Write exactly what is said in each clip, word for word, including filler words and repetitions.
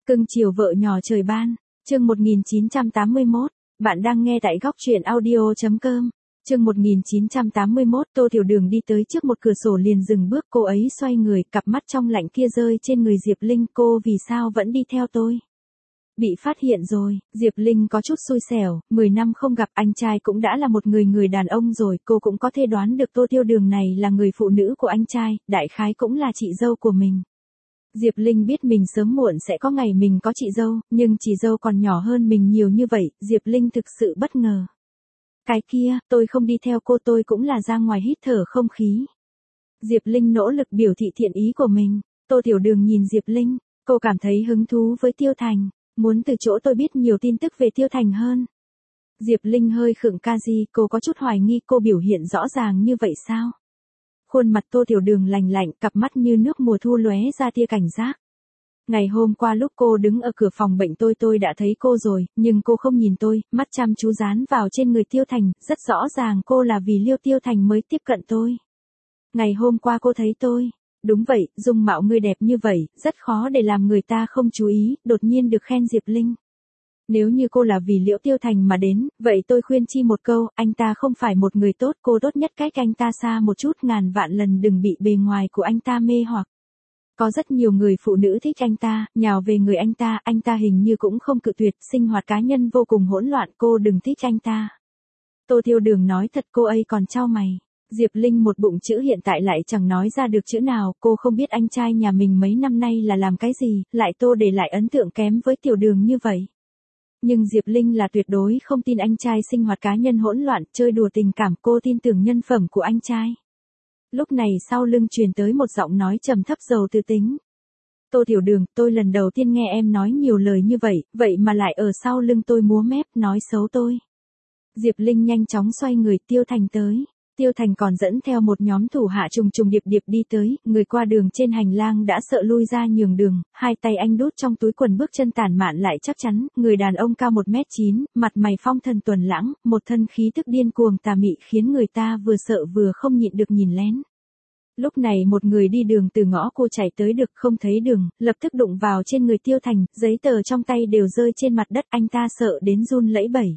Cưng chiều vợ nhỏ trời ban, chương một nghìn chín trăm tám mươi mốt, bạn đang nghe tại góc truyện audio.com. Chương một nghìn chín trăm tám mươi mốt, Tô Tiểu Đường đi tới trước một cửa sổ liền dừng bước, cô ấy xoay người, cặp mắt trong lạnh kia rơi trên người Diệp Linh, cô vì sao vẫn đi theo tôi? Bị phát hiện rồi, Diệp Linh có chút xui xẻo, mười năm không gặp anh trai cũng đã là một người người đàn ông rồi, cô cũng có thể đoán được Tô Tiểu Đường này là người phụ nữ của anh trai, đại khái cũng là chị dâu của mình. Diệp Linh biết mình sớm muộn sẽ có ngày mình có chị dâu, nhưng chị dâu còn nhỏ hơn mình nhiều như vậy, Diệp Linh thực sự bất ngờ. Cái kia, tôi không đi theo cô, tôi cũng là ra ngoài hít thở không khí. Diệp Linh nỗ lực biểu thị thiện ý của mình. Tô Tiểu Đường nhìn Diệp Linh, cô cảm thấy hứng thú với Tiêu Thành, muốn từ chỗ tôi biết nhiều tin tức về Tiêu Thành hơn. Diệp Linh hơi khựng, ca gì, cô có chút hoài nghi cô biểu hiện rõ ràng như vậy sao? Khuôn mặt Tô Tiểu Đường lành lạnh, cặp mắt như nước mùa thu lóe ra tia cảnh giác. Ngày hôm qua lúc cô đứng ở cửa phòng bệnh tôi tôi đã thấy cô rồi, nhưng cô không nhìn tôi, mắt chăm chú dán vào trên người Tiêu Thành, rất rõ ràng cô là vì Liêu Tiêu Thành mới tiếp cận tôi. Ngày hôm qua cô thấy tôi. Đúng vậy, dung mạo ngươi đẹp như vậy, rất khó để làm người ta không chú ý, đột nhiên được khen Diệp Linh. Nếu như cô là vì Liễu Tiêu Thành mà đến, vậy tôi khuyên chi một câu, anh ta không phải một người tốt, cô tốt nhất cách anh ta xa một chút, ngàn vạn lần đừng bị bề ngoài của anh ta mê hoặc. Có rất nhiều người phụ nữ thích anh ta, nhào về người anh ta, anh ta hình như cũng không cự tuyệt, sinh hoạt cá nhân vô cùng hỗn loạn, cô đừng thích anh ta. Tô Tiểu Đường nói thật, cô ấy còn chau mày. Diệp Linh một bụng chữ hiện tại lại chẳng nói ra được chữ nào, cô không biết anh trai nhà mình mấy năm nay là làm cái gì, lại Tô để lại ấn tượng kém với Tiểu Đường như vậy. Nhưng Diệp Linh là tuyệt đối không tin anh trai sinh hoạt cá nhân hỗn loạn, chơi đùa tình cảm, cô tin tưởng nhân phẩm của anh trai. Lúc này sau lưng truyền tới một giọng nói trầm thấp giàu tư tính. Tô Tiểu Đường, tôi lần đầu tiên nghe em nói nhiều lời như vậy, vậy mà lại ở sau lưng tôi múa mép, nói xấu tôi. Diệp Linh nhanh chóng xoay người, Tiêu Thành tới. Tiêu Thành còn dẫn theo một nhóm thủ hạ trùng trùng điệp điệp đi tới, người qua đường trên hành lang đã sợ lui ra nhường đường, hai tay anh đút trong túi quần, bước chân tản mạn lại chắc chắn, người đàn ông cao một mét chín, mặt mày phong thần tuần lãng, một thân khí tức điên cuồng tà mị khiến người ta vừa sợ vừa không nhịn được nhìn lén. Lúc này một người đi đường từ ngõ cô chạy tới được không thấy đường, lập tức đụng vào trên người Tiêu Thành, giấy tờ trong tay đều rơi trên mặt đất, anh ta sợ đến run lẩy bẩy.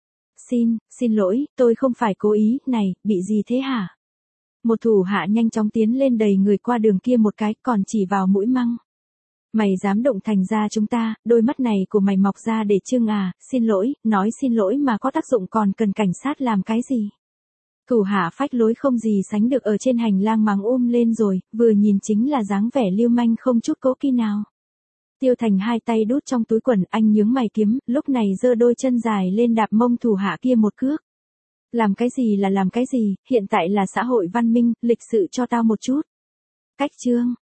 Xin, xin lỗi, tôi không phải cố ý, này, bị gì thế hả? Một thủ hạ nhanh chóng tiến lên đầy người qua đường kia một cái, còn chỉ vào mũi măng. Mày dám động Thành ra chúng ta, đôi mắt này của mày mọc ra để trưng à, xin lỗi, nói xin lỗi mà có tác dụng còn cần cảnh sát làm cái gì? Thủ hạ phách lối không gì sánh được ở trên hành lang mắng um lên rồi, vừa nhìn chính là dáng vẻ lưu manh không chút cố kỵ nào. Tiêu Thành hai tay đút trong túi quần, anh nhướng mày kiếm, lúc này giơ đôi chân dài lên đạp mông thủ hạ kia một cước. Làm cái gì là làm cái gì, hiện tại là xã hội văn minh, lịch sự cho tao một chút. Cách chương,